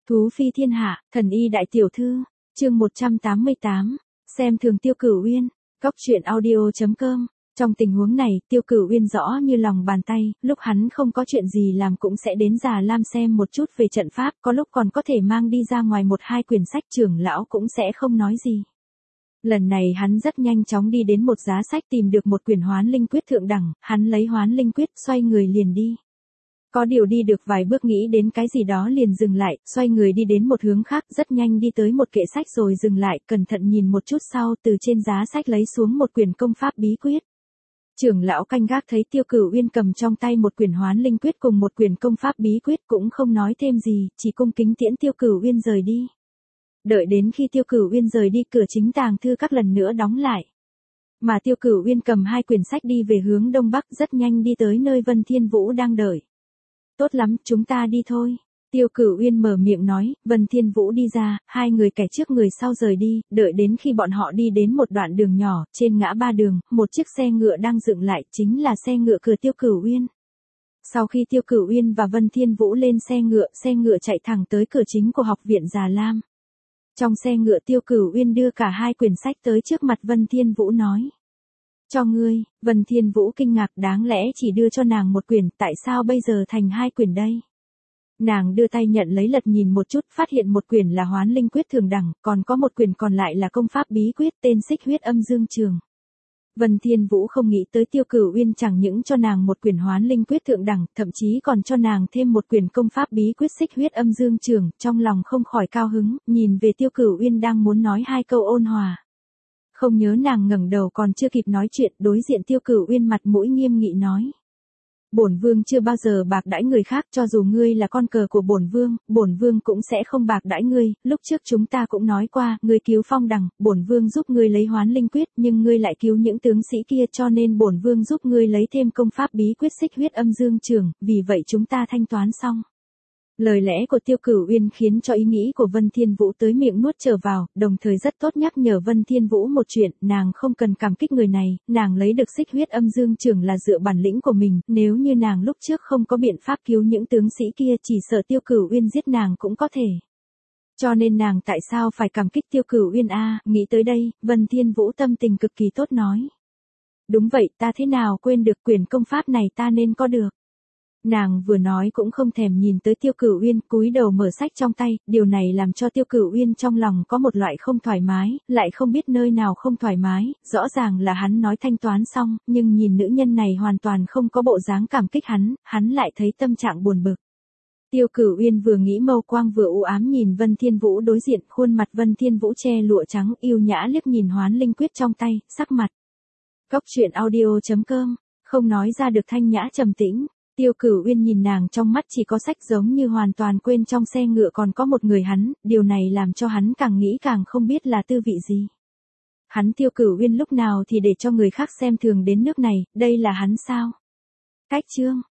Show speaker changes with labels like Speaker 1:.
Speaker 1: Thú phi thiên hạ, thần y đại tiểu thư, chương 188, xem thường Tiêu Cửu Uyên, góc truyện audio.com. Trong tình huống này, Tiêu Cửu Uyên rõ như lòng bàn tay, lúc hắn không có chuyện gì làm cũng sẽ đến Già Lam xem một chút về trận pháp, có lúc còn có thể mang đi ra ngoài một hai quyển sách, trưởng lão cũng sẽ không nói gì. Lần này hắn rất nhanh chóng đi đến một giá sách tìm được một quyển Hoán Linh Quyết thượng đẳng, hắn lấy Hoán Linh Quyết xoay người liền đi. Có điều đi được vài bước nghĩ đến cái gì đó liền dừng lại, xoay người đi đến một hướng khác, rất nhanh đi tới một kệ sách rồi dừng lại, cẩn thận nhìn một chút sau từ trên giá sách lấy xuống một quyển công pháp bí quyết. Trưởng lão canh gác thấy Tiêu Cửu Uyên cầm trong tay một quyển Hoán Linh Quyết cùng một quyển công pháp bí quyết cũng không nói thêm gì, chỉ cung kính tiễn Tiêu Cửu Uyên rời đi. Đợi đến khi Tiêu Cửu Uyên rời đi, cửa chính tàng thư các lần nữa đóng lại. Mà Tiêu Cửu Uyên cầm hai quyển sách đi về hướng đông bắc, rất nhanh đi tới nơi Vân Thiên Vũ đang đợi. Tốt lắm, chúng ta đi thôi. Tiêu Cửu Uyên mở miệng nói, Vân Thiên Vũ đi ra, hai người kẻ trước người sau rời đi, đợi đến khi bọn họ đi đến một đoạn đường nhỏ, trên ngã ba đường, một chiếc xe ngựa đang dựng lại, chính là xe ngựa cửa Tiêu Cửu Uyên. Sau khi Tiêu Cửu Uyên và Vân Thiên Vũ lên xe ngựa chạy thẳng tới cửa chính của học viện Già Lam. Trong xe ngựa Tiêu Cửu Uyên đưa cả hai quyển sách tới trước mặt Vân Thiên Vũ nói. Cho ngươi. Vân Thiên Vũ kinh ngạc, đáng lẽ chỉ đưa cho nàng một quyển, tại sao bây giờ thành hai quyển đây? Nàng đưa tay nhận lấy lật nhìn một chút, phát hiện một quyển là Hoán Linh Quyết thường đẳng, còn có một quyển còn lại là công pháp bí quyết tên Xích Huyết Âm Dương Trường. Vân Thiên Vũ không nghĩ tới Tiêu Cửu Uyên chẳng những cho nàng một quyển Hoán Linh Quyết thượng đẳng, thậm chí còn cho nàng thêm một quyển công pháp bí quyết Xích Huyết Âm Dương Trường, trong lòng không khỏi cao hứng, nhìn về Tiêu Cửu Uyên đang muốn nói hai câu ôn hòa. Không ngớ nàng ngẩng đầu còn chưa kịp nói chuyện, đối diện Tiêu Cửu Uyên mặt mũi nghiêm nghị nói. Bổn vương chưa bao giờ bạc đãi người khác, cho dù ngươi là con cờ của bổn vương cũng sẽ không bạc đãi ngươi, lúc trước chúng ta cũng nói qua, ngươi cứu Phong Đằng, bổn vương giúp ngươi lấy Hoán Linh Quyết, nhưng ngươi lại cứu những tướng sĩ kia cho nên bổn vương giúp ngươi lấy thêm công pháp bí quyết Xích Huyết Âm Dương Trường, vì vậy chúng ta thanh toán xong. Lời lẽ của Tiêu Cửu Uyên khiến cho ý nghĩ của Vân Thiên Vũ tới miệng nuốt trở vào, đồng thời rất tốt nhắc nhở Vân Thiên Vũ một chuyện, nàng không cần cảm kích người này, nàng lấy được Xích Huyết Âm Dương Trường là dựa bản lĩnh của mình, nếu như nàng lúc trước không có biện pháp cứu những tướng sĩ kia chỉ sợ Tiêu Cửu Uyên giết nàng cũng có thể. Cho nên nàng tại sao phải cảm kích Tiêu Cửu Uyên a? Nghĩ tới đây, Vân Thiên Vũ tâm tình cực kỳ tốt nói. Đúng vậy, ta thế nào quên được quyển công pháp này ta nên có được. Nàng vừa nói cũng không thèm nhìn tới Tiêu Cửu Uyên, cúi đầu mở sách trong tay, điều này làm cho Tiêu Cửu Uyên trong lòng có một loại không thoải mái, lại không biết nơi nào không thoải mái, rõ ràng là hắn nói thanh toán xong, nhưng nhìn nữ nhân này hoàn toàn không có bộ dáng cảm kích hắn lại thấy tâm trạng buồn bực. Tiêu Cửu Uyên vừa nghĩ mâu quang vừa u ám nhìn Vân Thiên Vũ đối diện, khuôn mặt Vân Thiên Vũ che lụa trắng, yêu nhã liếc nhìn Hoán Linh Quyết trong tay, sắc mặt. Góc truyện audio.com, không nói ra được thanh nhã trầm tĩnh. Tiêu Cửu Uyên nhìn nàng trong mắt chỉ có sách giống như hoàn toàn quên trong xe ngựa còn có một người hắn, điều này làm cho hắn càng nghĩ càng không biết là tư vị gì. Hắn Tiêu Cửu Uyên lúc nào thì để cho người khác xem thường đến nước này, đây là hắn sao? Cách chương.